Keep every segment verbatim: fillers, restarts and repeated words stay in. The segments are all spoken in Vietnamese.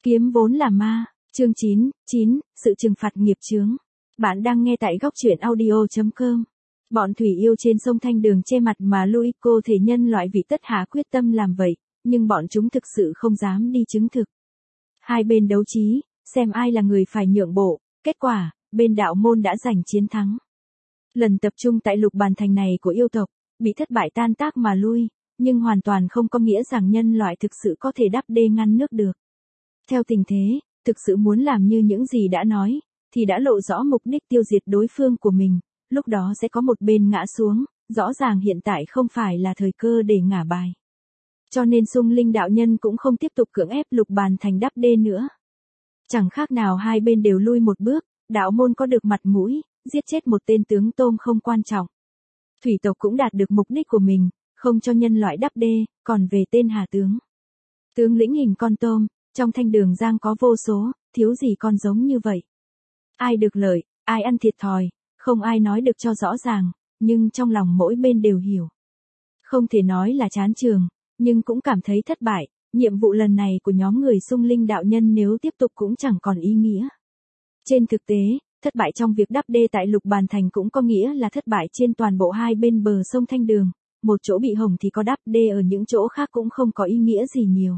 Kiếm vốn là ma, chương chín, chín, sự trừng phạt nghiệp chướng. Bạn đang nghe tại góc truyện audio chấm com. Bọn thủy yêu trên sông Thanh Đường che mặt mà Luico thể nhân loại vị tất hạ quyết tâm làm vậy, nhưng bọn chúng thực sự không dám đi chứng thực. Hai bên đấu trí, xem ai là người phải nhượng bộ, kết quả, bên đạo môn đã giành chiến thắng. Lần tập trung tại lục bàn thành này của yêu tộc, bị thất bại tan tác mà lui, nhưng hoàn toàn không có nghĩa rằng nhân loại thực sự có thể đắp đê ngăn nước được. Theo tình thế, thực sự muốn làm như những gì đã nói, thì đã lộ rõ mục đích tiêu diệt đối phương của mình, lúc đó sẽ có một bên ngã xuống, rõ ràng hiện tại không phải là thời cơ để ngả bài. Cho nên Xung Linh đạo nhân cũng không tiếp tục cưỡng ép lục bàn thành đắp đê nữa. Chẳng khác nào hai bên đều lui một bước, đạo môn có được mặt mũi, giết chết một tên tướng tôm không quan trọng. Thủy tộc cũng đạt được mục đích của mình, không cho nhân loại đắp đê, còn về tên Hà tướng. Tướng lĩnh hình con tôm, trong Thanh Đường Giang có vô số, thiếu gì con giống như vậy. Ai được lợi, ai ăn thiệt thòi, không ai nói được cho rõ ràng, nhưng trong lòng mỗi bên đều hiểu. Không thể nói là chán trường, nhưng cũng cảm thấy thất bại, nhiệm vụ lần này của nhóm người Xung Linh đạo nhân nếu tiếp tục cũng chẳng còn ý nghĩa. Trên thực tế, thất bại trong việc đắp đê tại Lục Bàn Thành cũng có nghĩa là thất bại trên toàn bộ hai bên bờ sông Thanh Đường, một chỗ bị hỏng thì có đắp đê ở những chỗ khác cũng không có ý nghĩa gì nhiều.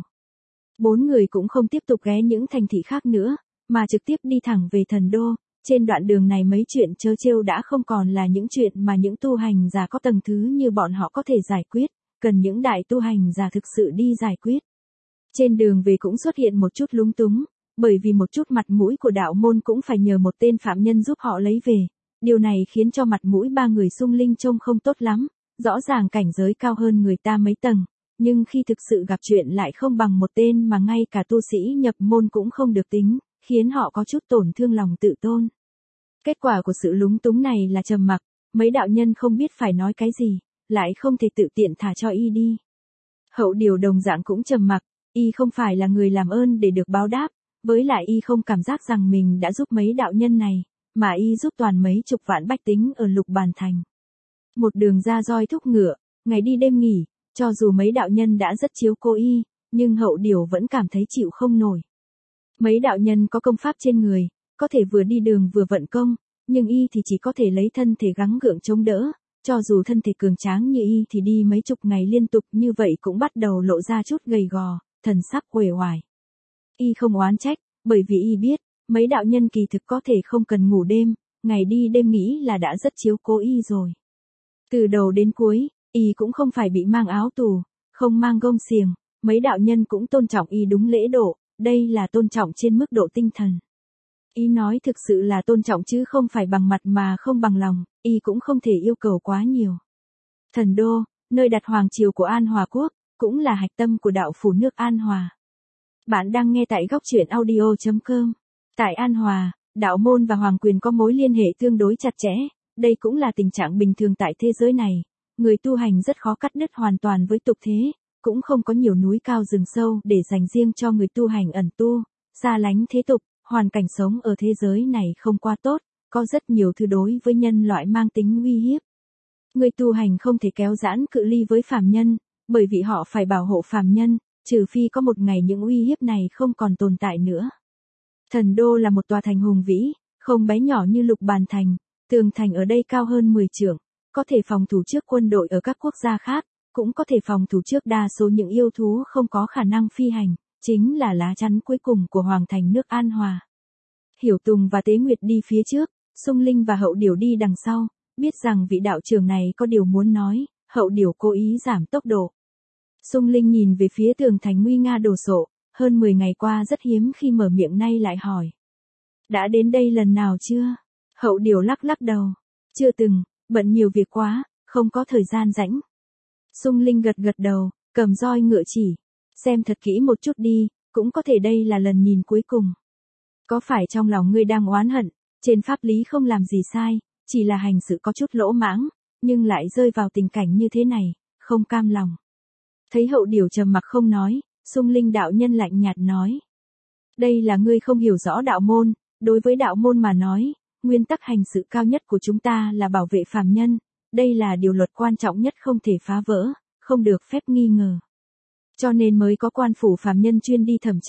Bốn người cũng không tiếp tục ghé những thành thị khác nữa, mà trực tiếp đi thẳng về Thần Đô. Trên đoạn đường này mấy chuyện trớ trêu đã không còn là những chuyện mà những tu hành giả có tầng thứ như bọn họ có thể giải quyết, cần những đại tu hành giả thực sự đi giải quyết. Trên đường về cũng xuất hiện một chút lúng túng, bởi vì một chút mặt mũi của đạo môn cũng phải nhờ một tên phạm nhân giúp họ lấy về. Điều này khiến cho mặt mũi ba người Xung Linh trông không tốt lắm, rõ ràng cảnh giới cao hơn người ta mấy tầng, nhưng khi thực sự gặp chuyện lại không bằng một tên mà ngay cả tu sĩ nhập môn cũng không được tính, khiến họ có chút tổn thương lòng tự tôn. Kết quả của sự lúng túng này là trầm mặc, mấy đạo nhân không biết phải nói cái gì, lại không thể tự tiện thả cho y đi. Hậu Điều đồng dạng cũng trầm mặc, y không phải là người làm ơn để được báo đáp, với lại y không cảm giác rằng mình đã giúp mấy đạo nhân này, mà y giúp toàn mấy chục vạn bách tính ở Lục Bàn Thành. Một đường ra roi thúc ngựa, ngày đi đêm nghỉ, cho dù mấy đạo nhân đã rất chiếu cố y, nhưng Hậu Điều vẫn cảm thấy chịu không nổi. Mấy đạo nhân có công pháp trên người, có thể vừa đi đường vừa vận công, nhưng y thì chỉ có thể lấy thân thể gắng gượng chống đỡ, cho dù thân thể cường tráng như y thì đi mấy chục ngày liên tục như vậy cũng bắt đầu lộ ra chút gầy gò, thần sắc uể oải. Y không oán trách, bởi vì y biết, mấy đạo nhân kỳ thực có thể không cần ngủ đêm, ngày đi đêm nghỉ là đã rất chiếu cố y rồi. Từ đầu đến cuối, y cũng không phải bị mang áo tù, không mang gông xiềng, mấy đạo nhân cũng tôn trọng y đúng lễ độ, đây là tôn trọng trên mức độ tinh thần. Y nói thực sự là tôn trọng chứ không phải bằng mặt mà không bằng lòng, y cũng không thể yêu cầu quá nhiều. Thần Đô, nơi đặt hoàng triều của An Hòa Quốc, cũng là hạch tâm của đạo phủ nước An Hòa. Bạn đang nghe tại góc truyện audio chấm com. Tại An Hòa, đạo môn và hoàng quyền có mối liên hệ tương đối chặt chẽ, đây cũng là tình trạng bình thường tại thế giới này. Người tu hành rất khó cắt đứt hoàn toàn với tục thế, cũng không có nhiều núi cao rừng sâu để dành riêng cho người tu hành ẩn tu, xa lánh thế tục, hoàn cảnh sống ở thế giới này không quá tốt, có rất nhiều thứ đối với nhân loại mang tính uy hiếp. Người tu hành không thể kéo giãn cự ly với phàm nhân, bởi vì họ phải bảo hộ phàm nhân, trừ phi có một ngày những uy hiếp này không còn tồn tại nữa. Thần Đô là một tòa thành hùng vĩ, không bé nhỏ như Lục Bàn Thành, tường thành ở đây cao hơn mười trượng, có thể phòng thủ trước quân đội ở các quốc gia khác, cũng có thể phòng thủ trước đa số những yêu thú không có khả năng phi hành, chính là lá chắn cuối cùng của hoàng thành nước An Hòa. Hiểu Tùng và Tế Nguyệt đi phía trước, Xung Linh và Hậu Điều đi đằng sau, biết rằng vị đạo trưởng này có điều muốn nói, Hậu Điều cố ý giảm tốc độ. Xung Linh nhìn về phía tường thành nguy nga đồ sộ, hơn mười ngày qua rất hiếm khi mở miệng nay lại hỏi. Đã đến đây lần nào chưa? Hậu Điều lắc lắc đầu. Chưa từng, bận nhiều việc quá, không có thời gian rảnh. Xung Linh gật gật đầu, cầm roi ngựa chỉ. Xem thật kỹ một chút đi, cũng có thể đây là lần nhìn cuối cùng. Có phải trong lòng ngươi đang oán hận, trên pháp lý không làm gì sai, chỉ là hành sự có chút lỗ mãng, nhưng lại rơi vào tình cảnh như thế này, không cam lòng. Thấy Hậu Điều trầm mặc không nói, Xung Linh đạo nhân lạnh nhạt nói. Đây là ngươi không hiểu rõ đạo môn, đối với đạo môn mà nói, nguyên tắc hành sự cao nhất của chúng ta là bảo vệ phàm nhân, đây là điều luật quan trọng nhất không thể phá vỡ, không được phép nghi ngờ. Cho nên mới có quan phủ phàm nhân chuyên đi thẩm tra,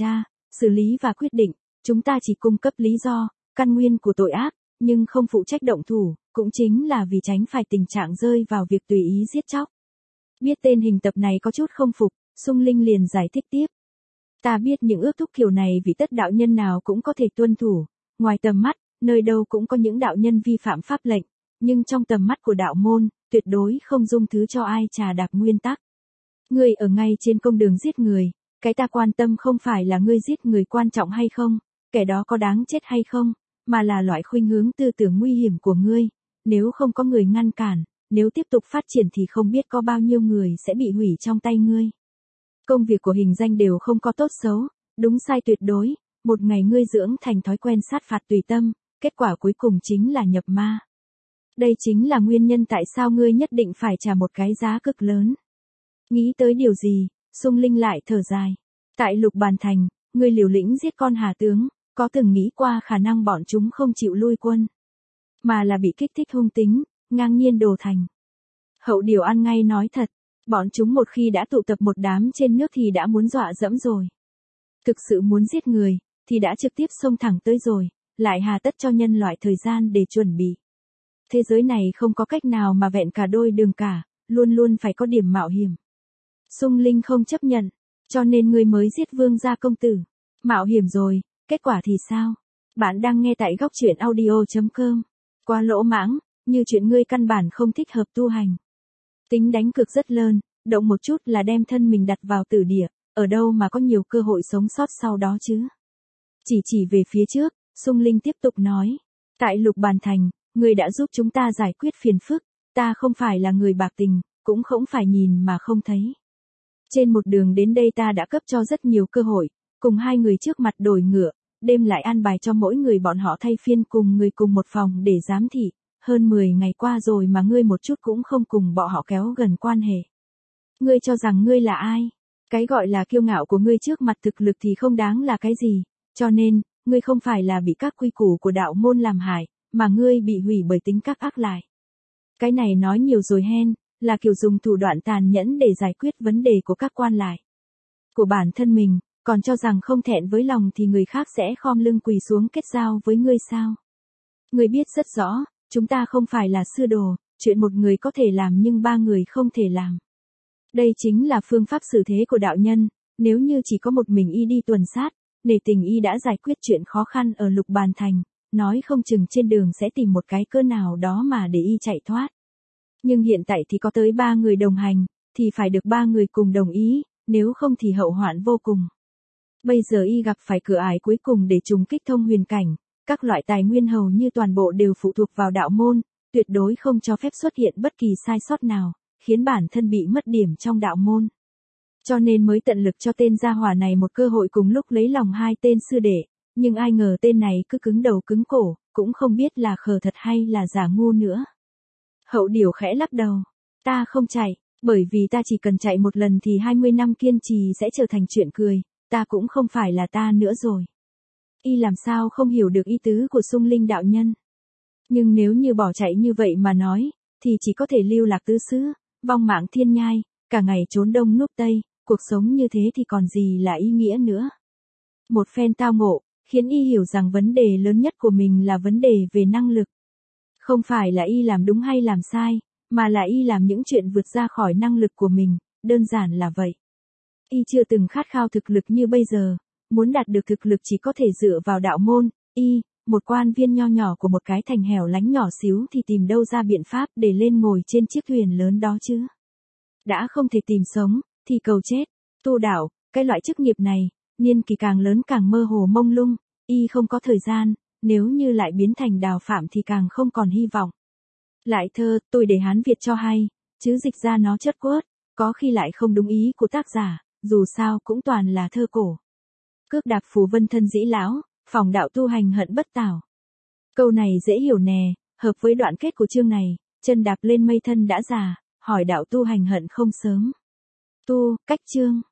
xử lý và quyết định, chúng ta chỉ cung cấp lý do, căn nguyên của tội ác, nhưng không phụ trách động thủ, cũng chính là vì tránh phải tình trạng rơi vào việc tùy ý giết chóc. Biết tên hình tập này có chút không phục, Sung Linh liền giải thích tiếp. Ta biết những ước thúc kiểu này vì tất đạo nhân nào cũng có thể tuân thủ, ngoài tầm mắt, nơi đâu cũng có những đạo nhân vi phạm pháp lệnh, nhưng trong tầm mắt của đạo môn, tuyệt đối không dung thứ cho ai trà đạp nguyên tắc. Ngươi ở ngay trên công đường giết người, cái ta quan tâm không phải là ngươi giết người quan trọng hay không, kẻ đó có đáng chết hay không, mà là loại khuynh hướng tư tưởng nguy hiểm của ngươi, nếu không có người ngăn cản, nếu tiếp tục phát triển thì không biết có bao nhiêu người sẽ bị hủy trong tay ngươi. Công việc của hình danh đều không có tốt xấu, đúng sai tuyệt đối, một ngày ngươi dưỡng thành thói quen sát phạt tùy tâm, kết quả cuối cùng chính là nhập ma. Đây chính là nguyên nhân tại sao ngươi nhất định phải trả một cái giá cực lớn. Nghĩ tới điều gì, Sung Linh lại thở dài. Tại Lục Bàn Thành, ngươi liều lĩnh giết con Hà tướng, có từng nghĩ qua khả năng bọn chúng không chịu lui quân, mà là bị kích thích hung tính, ngang nhiên đồ thành. Hậu Điều ăn ngay nói thật, bọn chúng một khi đã tụ tập một đám trên nước thì đã muốn dọa dẫm rồi. Thực sự muốn giết người, thì đã trực tiếp xông thẳng tới rồi, lại hà tất cho nhân loại thời gian để chuẩn bị. Thế giới này không có cách nào mà vẹn cả đôi đường cả, luôn luôn phải có điểm mạo hiểm. Sung Linh không chấp nhận, cho nên ngươi mới giết Vương gia công tử. Mạo hiểm rồi, kết quả thì sao? Bạn đang nghe tại góc truyện audio chấm com. Qua lỗ mãng, như chuyện ngươi căn bản không thích hợp tu hành. Tính đánh cược rất lớn, động một chút là đem thân mình đặt vào tử địa, ở đâu mà có nhiều cơ hội sống sót sau đó chứ? Chỉ chỉ về phía trước, Sung Linh tiếp tục nói. Tại Lục Bàn Thành, ngươi đã giúp chúng ta giải quyết phiền phức, ta không phải là người bạc tình, cũng không phải nhìn mà không thấy. Trên một đường đến đây ta đã cấp cho rất nhiều cơ hội, cùng hai người trước mặt đổi ngựa, đêm lại an bài cho mỗi người bọn họ thay phiên cùng người cùng một phòng để giám thị, hơn mười ngày qua rồi mà ngươi một chút cũng không cùng bọn họ kéo gần quan hệ. Ngươi cho rằng ngươi là ai? Cái gọi là kiêu ngạo của ngươi trước mặt thực lực thì không đáng là cái gì, cho nên, ngươi không phải là bị các quy củ của đạo môn làm hại, mà ngươi bị hủy bởi tính các ác lại. Cái này nói nhiều rồi hen, là kiểu dùng thủ đoạn tàn nhẫn để giải quyết vấn đề của các quan lại. Của bản thân mình, còn cho rằng không thẹn với lòng thì người khác sẽ khom lưng quỳ xuống kết giao với ngươi sao? Ngươi biết rất rõ, chúng ta không phải là sư đồ, chuyện một người có thể làm nhưng ba người không thể làm. Đây chính là phương pháp xử thế của đạo nhân, nếu như chỉ có một mình y đi tuần sát, nể tình y đã giải quyết chuyện khó khăn ở Lục Bàn Thành, nói không chừng trên đường sẽ tìm một cái cơ nào đó mà để y chạy thoát. Nhưng hiện tại thì có tới ba người đồng hành, thì phải được ba người cùng đồng ý, nếu không thì hậu hoạn vô cùng. Bây giờ y gặp phải cửa ải cuối cùng để trùng kích thông huyền cảnh, các loại tài nguyên hầu như toàn bộ đều phụ thuộc vào đạo môn, tuyệt đối không cho phép xuất hiện bất kỳ sai sót nào, khiến bản thân bị mất điểm trong đạo môn. Cho nên mới tận lực cho tên gia hỏa này một cơ hội cùng lúc lấy lòng hai tên sư đệ, nhưng ai ngờ tên này cứ cứng đầu cứng cổ, cũng không biết là khờ thật hay là giả ngu nữa. Hậu Điều khẽ lắc đầu, ta không chạy, bởi vì ta chỉ cần chạy một lần thì hai mươi năm kiên trì sẽ trở thành chuyện cười, ta cũng không phải là ta nữa rồi. Y làm sao không hiểu được ý tứ của Sung Linh đạo nhân. Nhưng nếu như bỏ chạy như vậy mà nói, thì chỉ có thể lưu lạc tứ xứ, vong mạng thiên nhai, cả ngày trốn đông núp tây, cuộc sống như thế thì còn gì là ý nghĩa nữa. Một phen tao ngộ, khiến y hiểu rằng vấn đề lớn nhất của mình là vấn đề về năng lực. Không phải là y làm đúng hay làm sai, mà là y làm những chuyện vượt ra khỏi năng lực của mình, đơn giản là vậy. Y chưa từng khát khao thực lực như bây giờ, muốn đạt được thực lực chỉ có thể dựa vào đạo môn, y, một quan viên nho nhỏ của một cái thành hẻo lánh nhỏ xíu thì tìm đâu ra biện pháp để lên ngồi trên chiếc thuyền lớn đó chứ. Đã không thể tìm sống, thì cầu chết, tu đạo, cái loại chức nghiệp này, niên kỳ càng lớn càng mơ hồ mông lung, y không có thời gian, nếu như lại biến thành Đào Phạm thì càng không còn hy vọng. Lại thơ, tôi để Hán Việt cho hay, chứ dịch ra nó chất quớt, có khi lại không đúng ý của tác giả, dù sao cũng toàn là thơ cổ. Cước đạp phù vân thân dĩ lão, phòng đạo tu hành hận bất tảo. Câu này dễ hiểu nè, hợp với đoạn kết của chương này, chân đạp lên mây thân đã già, hỏi đạo tu hành hận không sớm. Tu, cách chương.